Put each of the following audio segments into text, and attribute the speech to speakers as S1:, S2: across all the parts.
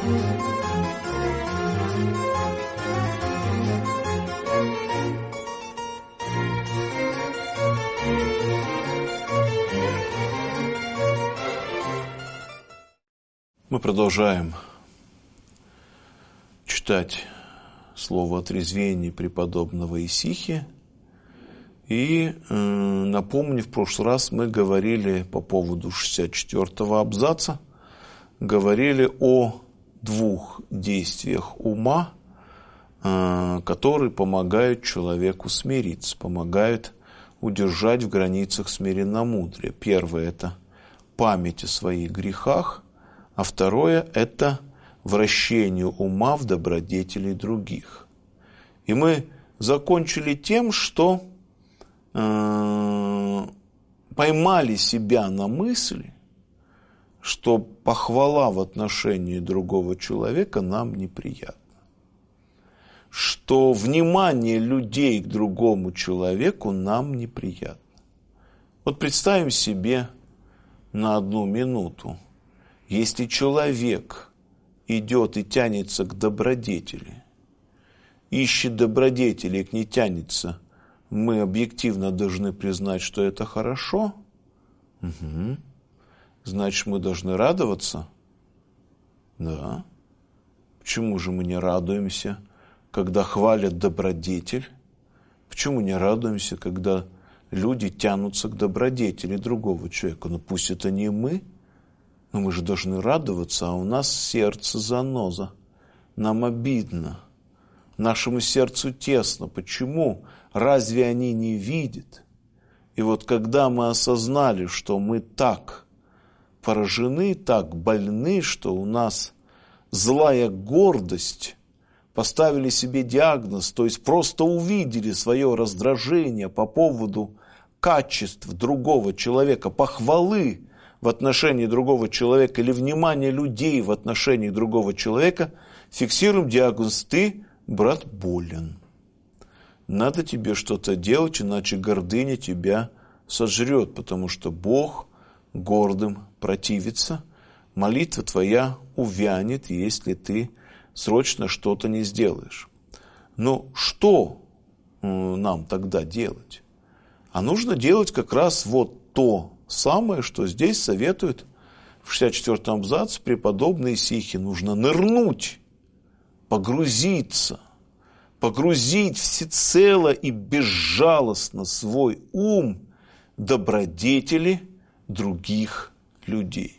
S1: Мы продолжаем читать слово о трезвении преподобного Исихи. И напомню, в прошлый раз мы говорили по поводу 64-го абзаца, говорили о двух действиях ума, которые помогают человеку смириться, помогают удержать в границах смиренномудрия. Первое – это память о своих грехах, а второе – это вращение ума в добродетели других. И мы закончили тем, что поймали себя на мысли, что похвала в отношении другого человека нам неприятна. Что внимание людей к другому человеку нам неприятно. Вот представим себе на 1 минуту, если человек идет и тянется к добродетели, ищет добродетели и к ней тянется, мы объективно должны признать, что это хорошо. Угу. Значит, мы должны радоваться? Да. Почему же мы не радуемся, когда хвалят добродетель? Почему не радуемся, когда люди тянутся к добродетели другого человека? Ну пусть это не мы, но мы же должны радоваться, а у нас сердце заноза. Нам обидно. Нашему сердцу тесно. Почему? Разве они не видят? И вот когда мы осознали, что мы так поражены, так больны, что у нас злая гордость, поставили себе диагноз, то есть просто увидели свое раздражение по поводу качеств другого человека, похвалы в отношении другого человека или внимания людей в отношении другого человека, фиксируем диагноз: ты, брат, болен. Надо тебе что-то делать, иначе гордыня тебя сожрет, потому что Бог гордым противится. Молитва твоя увянет, если ты срочно что-то не сделаешь. Но что нам тогда делать? А нужно делать как раз вот то самое, что здесь советует в 64-м абзаце преподобный Исихи. Нужно нырнуть, погрузить всецело и безжалостно свой ум в добродетели других людей.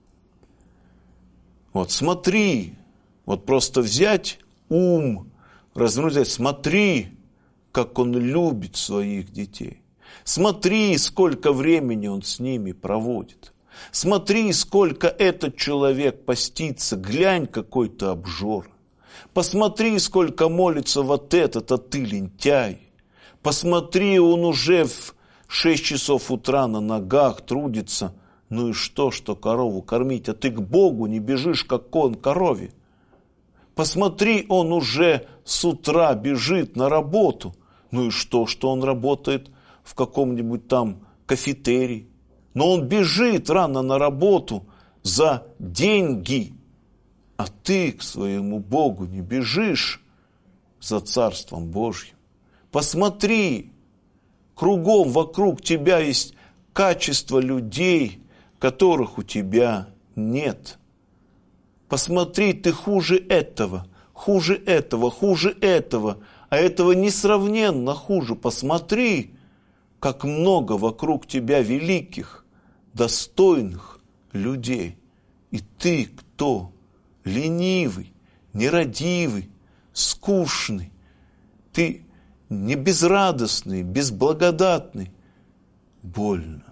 S1: Вот смотри, вот просто взять ум, развернуть, смотри, как он любит своих детей. Смотри, сколько времени он с ними проводит. Смотри, сколько этот человек постится. Глянь, какой-то обжор. Посмотри, сколько молится вот этот, а ты лентяй. Посмотри, он уже в 6 часов утра на ногах трудится. Ну и что корову кормить? А ты к Богу не бежишь, как он корове. Посмотри, он уже с утра бежит на работу. Ну и что он работает в каком-нибудь там кафетерии. Но он бежит рано на работу за деньги. А ты к своему Богу не бежишь за Царством Божьим. Посмотри, кругом вокруг тебя есть качество людей, которых у тебя нет. Посмотри, ты хуже этого, а этого несравненно хуже. Посмотри, как много вокруг тебя великих, достойных людей. И ты кто? Ленивый, нерадивый, скучный. Ты не безрадостный, безблагодатный. Больно.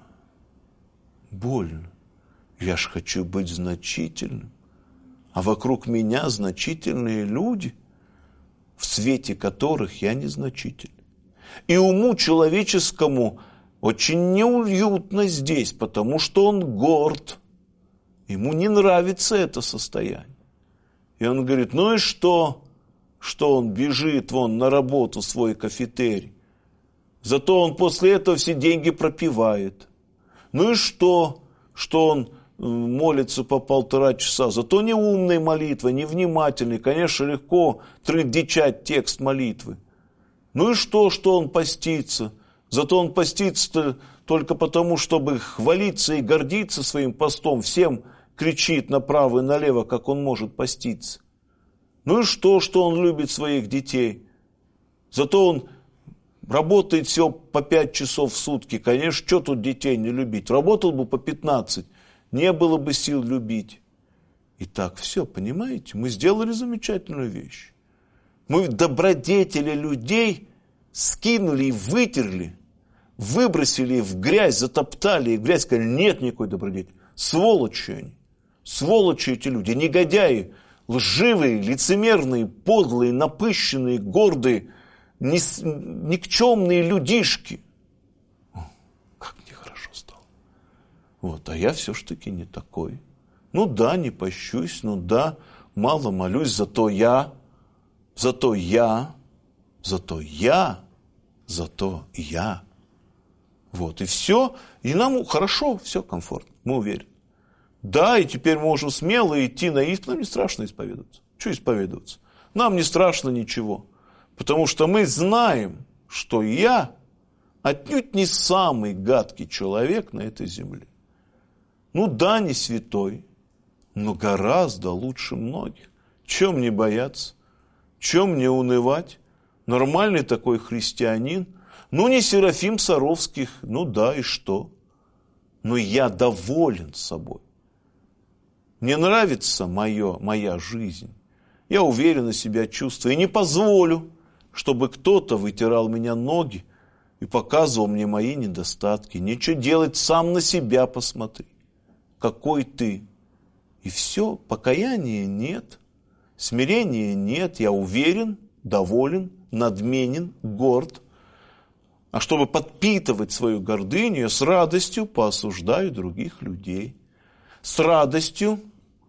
S1: Я ж хочу быть значительным. А вокруг меня значительные люди, в свете которых я незначительный. И уму человеческому очень неуютно здесь, потому что он горд. Ему не нравится это состояние. И он говорит, ну и что он бежит вон на работу в свой кафетерий. Зато он после этого все деньги пропивает. Ну и что он молится по 1,5 часа, зато не умной молитвой, не внимательной. Конечно, легко трындечать текст молитвы. Ну и что он постится? Зато он постится только потому, чтобы хвалиться и гордиться своим постом. Всем кричит направо и налево, как он может поститься. Ну и что он любит своих детей? Зато он работает всего по 5 часов в сутки. Конечно, что тут детей не любить? Работал бы по 15, не было бы сил любить. Итак, все, понимаете? Мы сделали замечательную вещь. Мы добродетели людей скинули и вытерли, выбросили в грязь, затоптали, и в грязь сказали, нет никакой добродетели. Сволочи они, сволочи эти люди, негодяи, лживые, лицемерные, подлые, напыщенные, гордые, никчемные людишки. Как нехорошо стало. Вот, а я все-таки не такой. Ну да, не пощусь, ну да, мало молюсь, зато я. Вот, и все. И нам хорошо, все комфортно, мы уверены. Да, и теперь мы можем смело идти на исповедь. Нам не страшно исповедоваться. Что исповедоваться? Нам не страшно ничего. Потому что мы знаем, что я отнюдь не самый гадкий человек на этой земле. Ну да, не святой, но гораздо лучше многих. Чем не бояться? Чем не унывать? Нормальный такой христианин. Ну, не Серафим Саровских, ну да, и что? Но я доволен собой. Мне нравится моя жизнь. Я уверенно себя чувствую. И не позволю, чтобы кто-то вытирал меня ноги и показывал мне мои недостатки. Нечего делать, сам на себя посмотри. Какой ты. И все, покаяния нет, смирения нет. Я уверен, доволен, надменен, горд. А чтобы подпитывать свою гордыню, я с радостью поосуждаю других людей. С радостью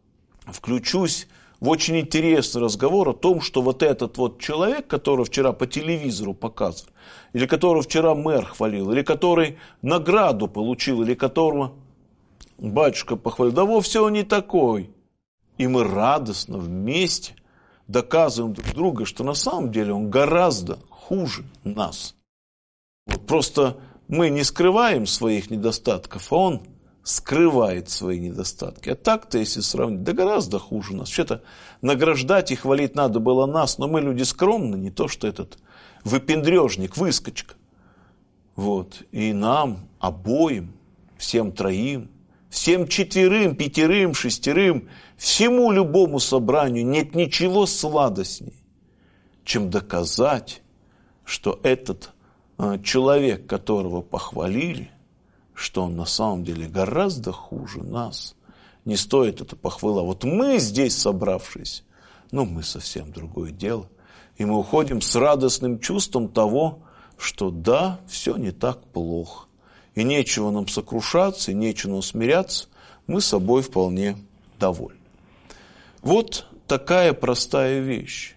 S1: включусь в очень интересный разговор о том, что вот этот вот человек, которого вчера по телевизору показывали, или которого вчера мэр хвалил, или который награду получил, или которого батюшка похвалил, да вовсе он не такой. И мы радостно вместе доказываем друг другу, что на самом деле он гораздо хуже нас. Вот просто мы не скрываем своих недостатков, а он скрывает свои недостатки. А так-то, если сравнить, да гораздо хуже нас. Вообще-то награждать и хвалить надо было нас, но мы люди скромные, не то что этот выпендрежник, выскочка. Вот. И нам обоим, всем троим, всем 4, 5, 6, всему любому собранию нет ничего сладостней, чем доказать, что этот человек, которого похвалили, что он на самом деле гораздо хуже нас. Не стоит это похвала. Вот мы здесь собравшись, мы совсем другое дело. И мы уходим с радостным чувством того, что да, все не так плохо. И нечего нам сокрушаться, и нечего нам смиряться. Мы собой вполне довольны. Вот такая простая вещь.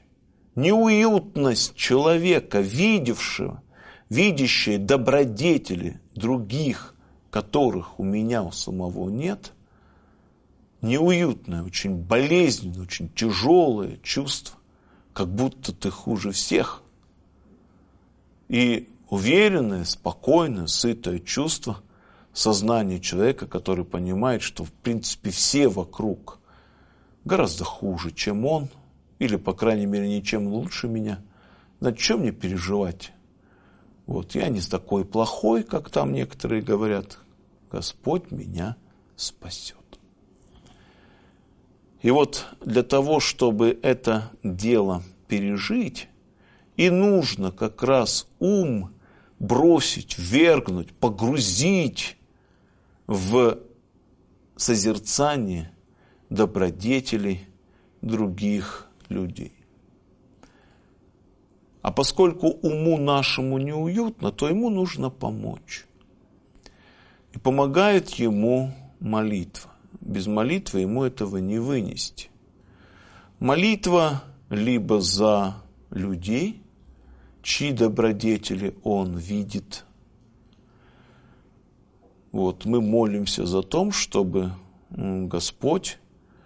S1: Неуютность человека, видящего добродетели других, которых у меня у самого нет, неуютное, очень болезненное, очень тяжелое чувство, как будто ты хуже всех. И уверенное, спокойное, сытое чувство сознания человека, который понимает, что в принципе все вокруг гораздо хуже, чем он, или, по крайней мере, ничем лучше меня. Над чем мне переживать? Вот, я не такой плохой, как там некоторые говорят. Господь меня спасет. И вот для того, чтобы это дело пережить, и нужно как раз ум бросить, ввергнуть, погрузить в созерцание добродетелей других людей. А поскольку уму нашему неуютно, то ему нужно помочь. И помогает ему молитва. Без молитвы ему этого не вынести. Молитва либо за людей, чьи добродетели он видит. Вот, мы молимся за то, чтобы Господь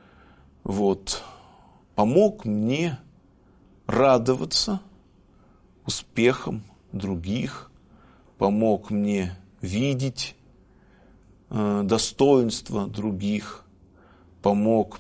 S1: помог мне радоваться успехам других, помог мне видеть достоинства других, помог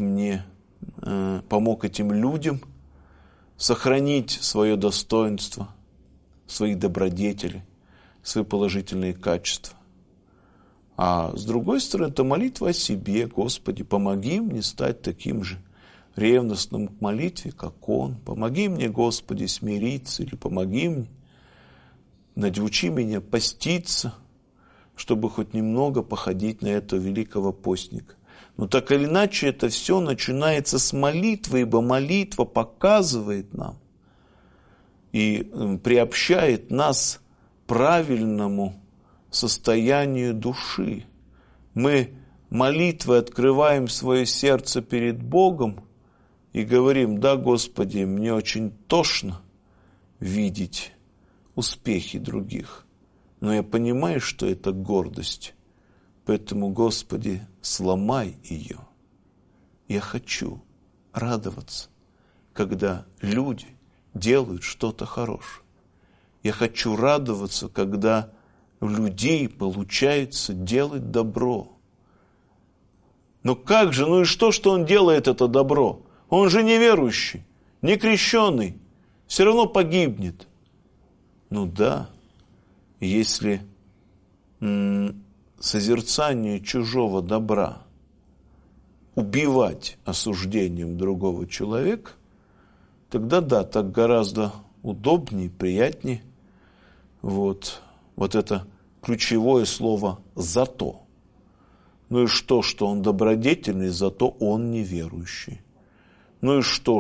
S1: этим людям сохранить свое достоинство, свои добродетели, свои положительные качества. А с другой стороны, это молитва о себе. Господи, помоги мне стать таким же ревностным к молитве, как Он. Помоги мне, Господи, смириться, или помоги мне, научи меня поститься, чтобы хоть немного походить на этого великого постника. Но так или иначе, это все начинается с молитвы, ибо молитва показывает нам и приобщает нас к правильному состоянию души. Мы молитвой открываем свое сердце перед Богом и говорим: да, Господи, мне очень тошно видеть успехи других, но я понимаю, что это гордость, поэтому, Господи, сломай ее. Я хочу радоваться, когда люди делают что-то хорошее. Я хочу радоваться, когда у людей получается делать добро. Но как же, и что он делает это добро? Он же неверующий, не крещеный, все равно погибнет. Да, если созерцание чужого добра убивать осуждением другого человека, тогда да, так гораздо удобнее, приятнее. Вот это ключевое слово «зато». И что он добродетельный, зато он неверующий. И что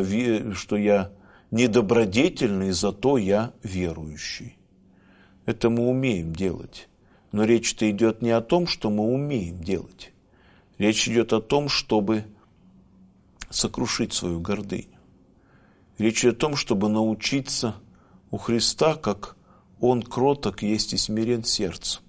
S1: я недобродетельный, зато я верующий. Это мы умеем делать. Но речь-то идет не о том, что мы умеем делать. Речь идет о том, чтобы сокрушить свою гордыню. Речь идет о том, чтобы научиться у Христа, как Он кроток есть и смирен сердцем.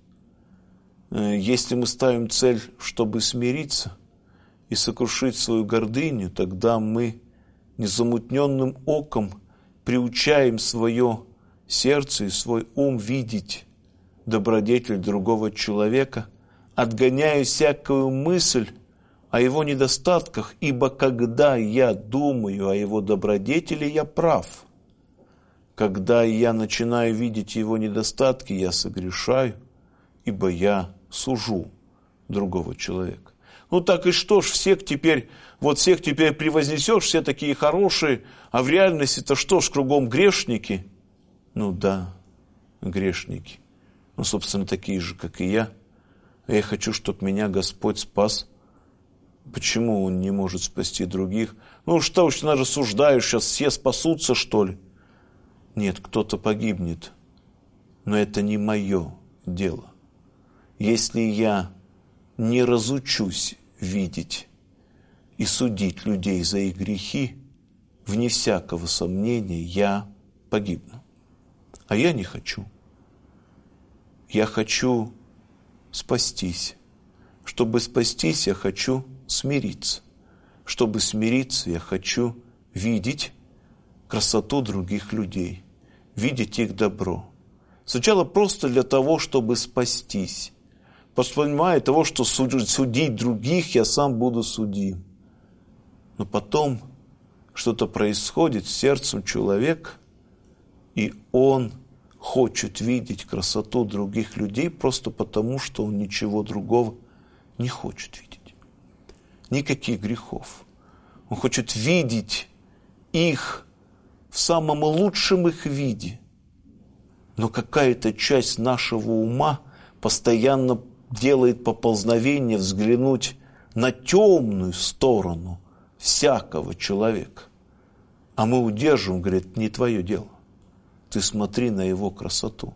S1: Если мы ставим цель, чтобы смириться и сокрушить свою гордыню, тогда мы незамутненным оком приучаем свое сердце и свой ум видеть добродетель другого человека, отгоняя всякую мысль о его недостатках, ибо когда я думаю о его добродетели, я прав. Когда я начинаю видеть его недостатки, я согрешаю, ибо я сужу другого человека. Так и что ж, всех теперь превознесешь, все такие хорошие, а в реальности-то что ж, кругом грешники? Да, грешники. Собственно, такие же, как и я. А я хочу, чтобы меня Господь спас. Почему Он не может спасти других? Что уж ты рассуждаешь, сейчас все спасутся, что ли? Нет, кто-то погибнет. Но это не мое дело. Если я не разучусь видеть и судить людей за их грехи, вне всякого сомнения я погибну. А я не хочу. Я хочу спастись. Чтобы спастись, я хочу смириться. Чтобы смириться, я хочу видеть красоту других людей, видеть их добро. Сначала просто для того, чтобы спастись. Понимая того, что судить других, я сам буду судим. Но потом что-то происходит с сердцем человека, и он хочет видеть красоту других людей просто потому, что он ничего другого не хочет видеть. Никаких грехов. Он хочет видеть их в самом лучшем их виде. Но какая-то часть нашего ума постоянно делает поползновение взглянуть на темную сторону всякого человека. А мы удерживаем, говорит, не твое дело. Ты смотри на его красоту.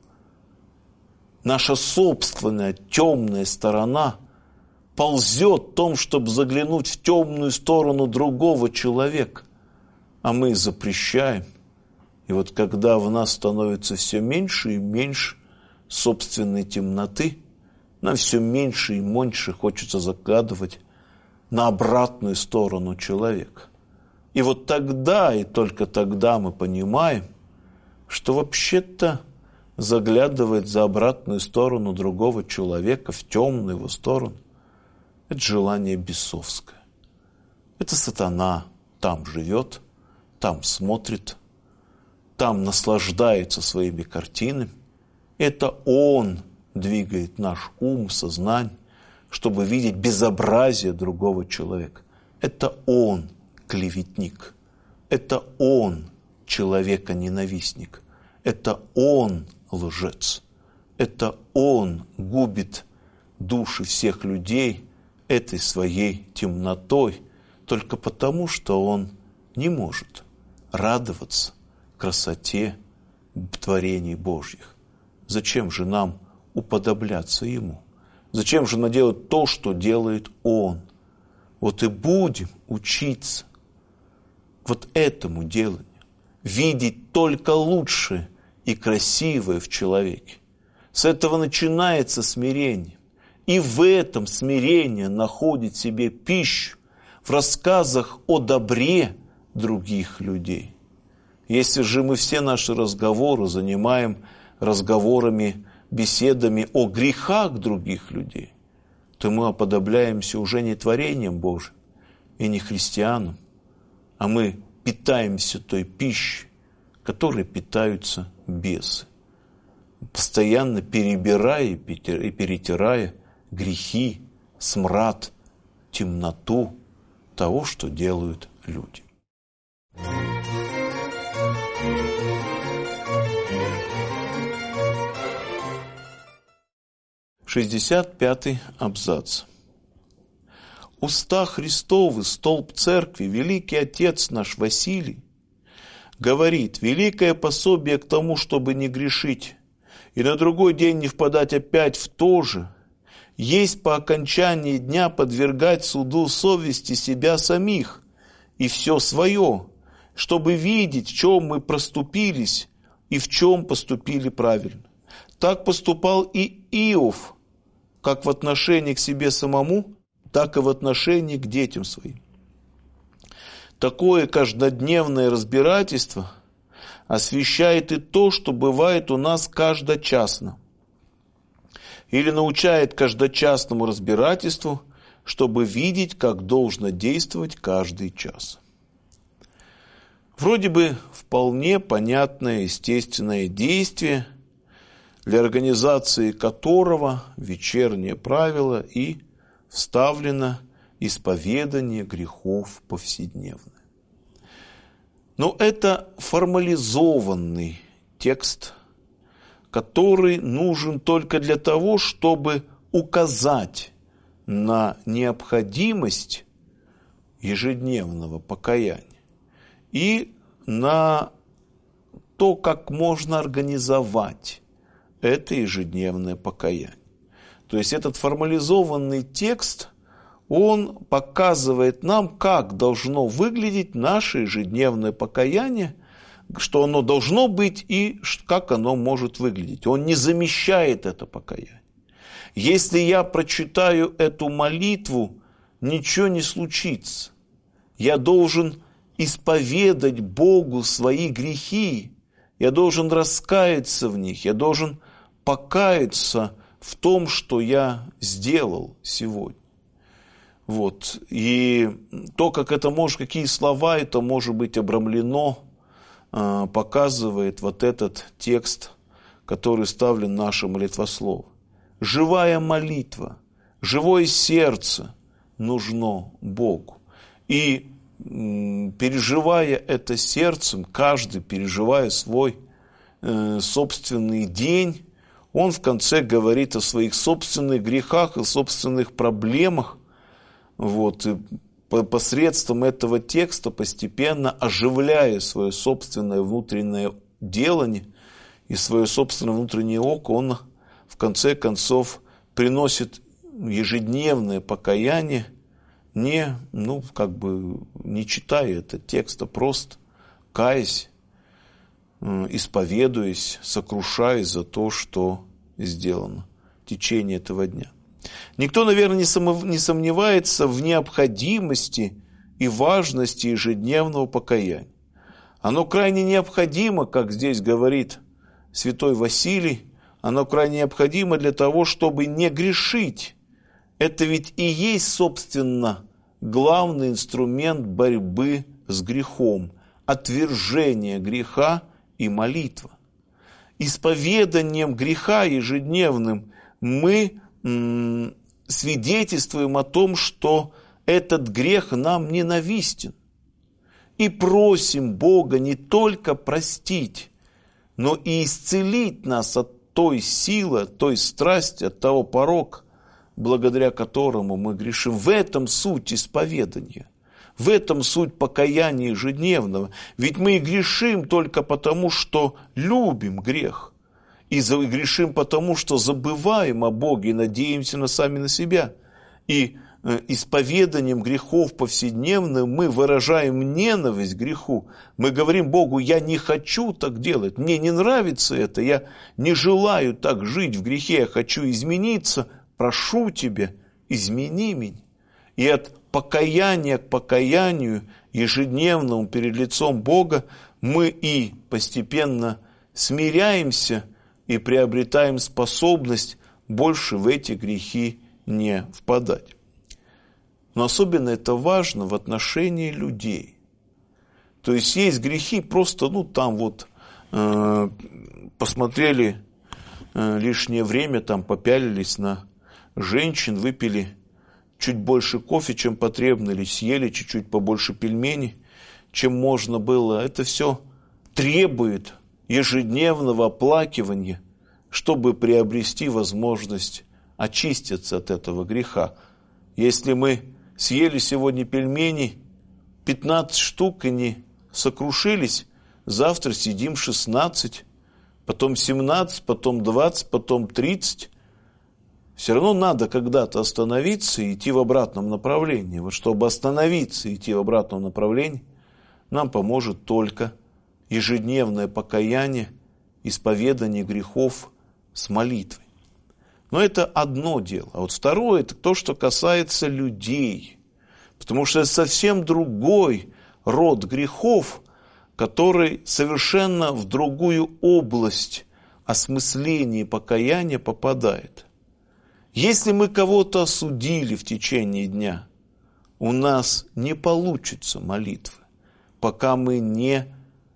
S1: Наша собственная темная сторона ползет в том, чтобы заглянуть в темную сторону другого человека. А мы запрещаем. И когда в нас становится все меньше и меньше собственной темноты, нам все меньше и меньше хочется заглядывать на обратную сторону человека. И вот тогда, и только тогда мы понимаем, что вообще-то заглядывать за обратную сторону другого человека, в темную его сторону, это желание бесовское. Это сатана там живет, там смотрит, там наслаждается своими картинами. Это он двигает наш ум, сознание, чтобы видеть безобразие другого человека. Это он клеветник. Это он человека-ненавистник. Это он лжец. Это он губит души всех людей этой своей темнотой только потому, что он не может радоваться красоте творений Божьих. Зачем же нам уподобляться ему? Зачем же нам делать то, что делает он? Вот и будем учиться вот этому деланию. Видеть только лучшее и красивое в человеке. С этого начинается смирение. И в этом смирение находит себе пищу в рассказах о добре других людей. Если же мы все наши разговоры занимаем разговорами, беседами о грехах других людей, то мы уподобляемся уже не творением Божьим и не христианам, а мы питаемся той пищей, которой питаются бесы, постоянно перебирая и перетирая грехи, смрад, темноту того, что делают люди. Шестьдесят пятый абзац. Уста Христовы, столб церкви, великий отец наш Василий, говорит: великое пособие к тому, чтобы не грешить, и на другой день не впадать опять в то же, есть по окончании дня подвергать суду совести себя самих и все свое, чтобы видеть, в чем мы проступились и в чем поступили правильно. Так поступал и Иов, как в отношении к себе самому, так и в отношении к детям своим. Такое каждодневное разбирательство освещает и то, что бывает у нас каждочасно, или научает каждочасному разбирательству, чтобы видеть, как должно действовать каждый час. Вроде бы вполне понятное, естественное действие, для организации которого вечернее правило и вставлено исповедание грехов повседневное. Но это формализованный текст, который нужен только для того, чтобы указать на необходимость ежедневного покаяния и на то, как можно организовать это ежедневное покаяние. То есть этот формализованный текст, он показывает нам, как должно выглядеть наше ежедневное покаяние, что оно должно быть и как оно может выглядеть. Он не замещает это покаяние. Если я прочитаю эту молитву, ничего не случится. Я должен исповедать Богу свои грехи, я должен раскаяться в них, я должен покаяться в том, что я сделал сегодня. Вот. И то, как это может, какие слова это может быть обрамлено, показывает вот этот текст, который ставлен в наше молитвословие. Живая молитва, живое сердце нужно Богу. И переживая это сердцем, каждый, переживая свой собственный день, он в конце говорит о своих собственных грехах и собственных проблемах. Вот, и посредством этого текста, постепенно оживляя свое собственное внутреннее делание и свое собственное внутреннее око, он в конце концов приносит ежедневное покаяние, не читая этот текст, а просто каясь, исповедуясь, сокрушаясь за то, что сделано в течение этого дня. Никто, наверное, не сомневается в необходимости и важности ежедневного покаяния. Оно крайне необходимо, как здесь говорит святой Василий, оно крайне необходимо для того, чтобы не грешить. Это ведь и есть, собственно, главный инструмент борьбы с грехом, отвержение греха и молитва. Исповеданием греха ежедневным мы свидетельствуем о том, что этот грех нам ненавистен. И просим Бога не только простить, но и исцелить нас от той силы, от той страсти, от того порока, благодаря которому мы грешим. В этом суть исповедания, в этом суть покаяния ежедневного. Ведь мы и грешим только потому, что любим грех. И грешим потому, что забываем о Боге и надеемся сами на себя. И исповеданием грехов повседневных мы выражаем ненависть к греху. Мы говорим Богу: я не хочу так делать, мне не нравится это, я не желаю так жить в грехе, я хочу измениться, прошу Тебя, измени меня. И от покаяния к покаянию ежедневному перед лицом Бога мы и постепенно смиряемся и приобретаем способность больше в эти грехи не впадать. Но особенно это важно в отношении людей. То есть есть грехи, просто посмотрели лишнее время, попялились на женщин, выпили чуть больше кофе, чем потребно, или съели чуть-чуть побольше пельменей, чем можно было. Это все требует ежедневного оплакивания, чтобы приобрести возможность очиститься от этого греха. Если мы съели сегодня пельмени 15 штук и не сокрушились, завтра съедим 16, потом 17, потом 20, потом 30. Все равно надо когда-то остановиться и идти в обратном направлении. Вот чтобы остановиться и идти в обратном направлении, нам поможет только ежедневное покаяние, исповедание грехов с молитвой. Но это одно дело. А вот второе – это то, что касается людей. Потому что это совсем другой род грехов, который совершенно в другую область осмысления и покаяния попадает. Если мы кого-то осудили в течение дня, у нас не получится молитвы, пока мы не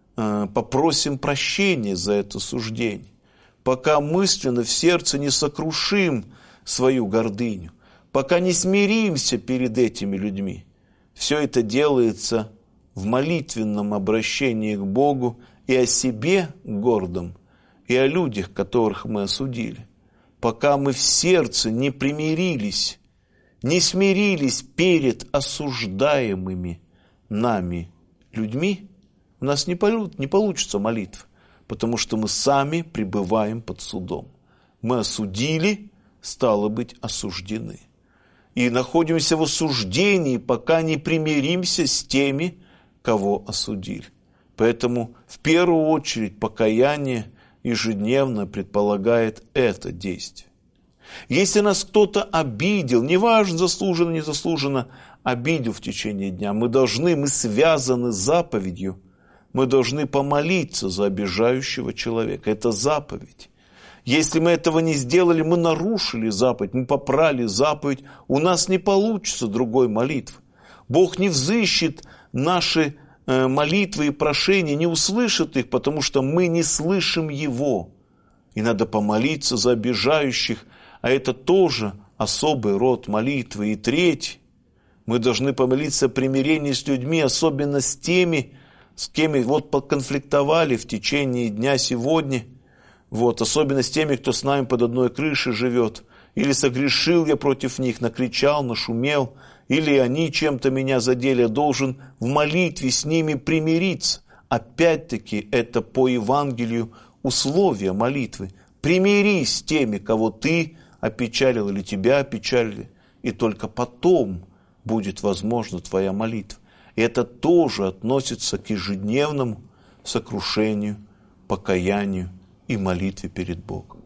S1: попросим прощения за это суждение, пока мысленно в сердце не сокрушим свою гордыню, пока не смиримся перед этими людьми. Все это делается в молитвенном обращении к Богу и о себе гордом, и о людях, которых мы осудили. Пока мы в сердце не примирились, не смирились перед осуждаемыми нами людьми, у нас не получится молитва, потому что мы сами пребываем под судом. Мы осудили, стало быть, осуждены. И находимся в осуждении, пока не примиримся с теми, кого осудили. Поэтому в первую очередь покаяние ежедневно предполагает это действие. Если нас кто-то обидел, неважно, заслуженно, незаслуженно, обидел в течение дня, мы связаны с заповедью, мы должны помолиться за обижающего человека. Это заповедь. Если мы этого не сделали, мы нарушили заповедь, мы попрали заповедь, у нас не получится другой молитвы. Бог не взыщет наши молитвы и прошения, не услышит их, потому что мы не слышим Его. И надо помолиться за обижающих, а это тоже особый род молитвы. И третий, мы должны помолиться о примирении с людьми, особенно с теми, с кем поконфликтовали в течение дня сегодня, особенно с теми, кто с нами под одной крышей живет, или согрешил я против них, накричал, нашумел, или они чем-то меня задели, я должен в молитве с ними примириться. Опять-таки, это по Евангелию условия молитвы. Примирись с теми, кого ты опечалил или тебя опечалили, и только потом будет возможна твоя молитва. И это тоже относится к ежедневному сокрушению, покаянию и молитве перед Богом.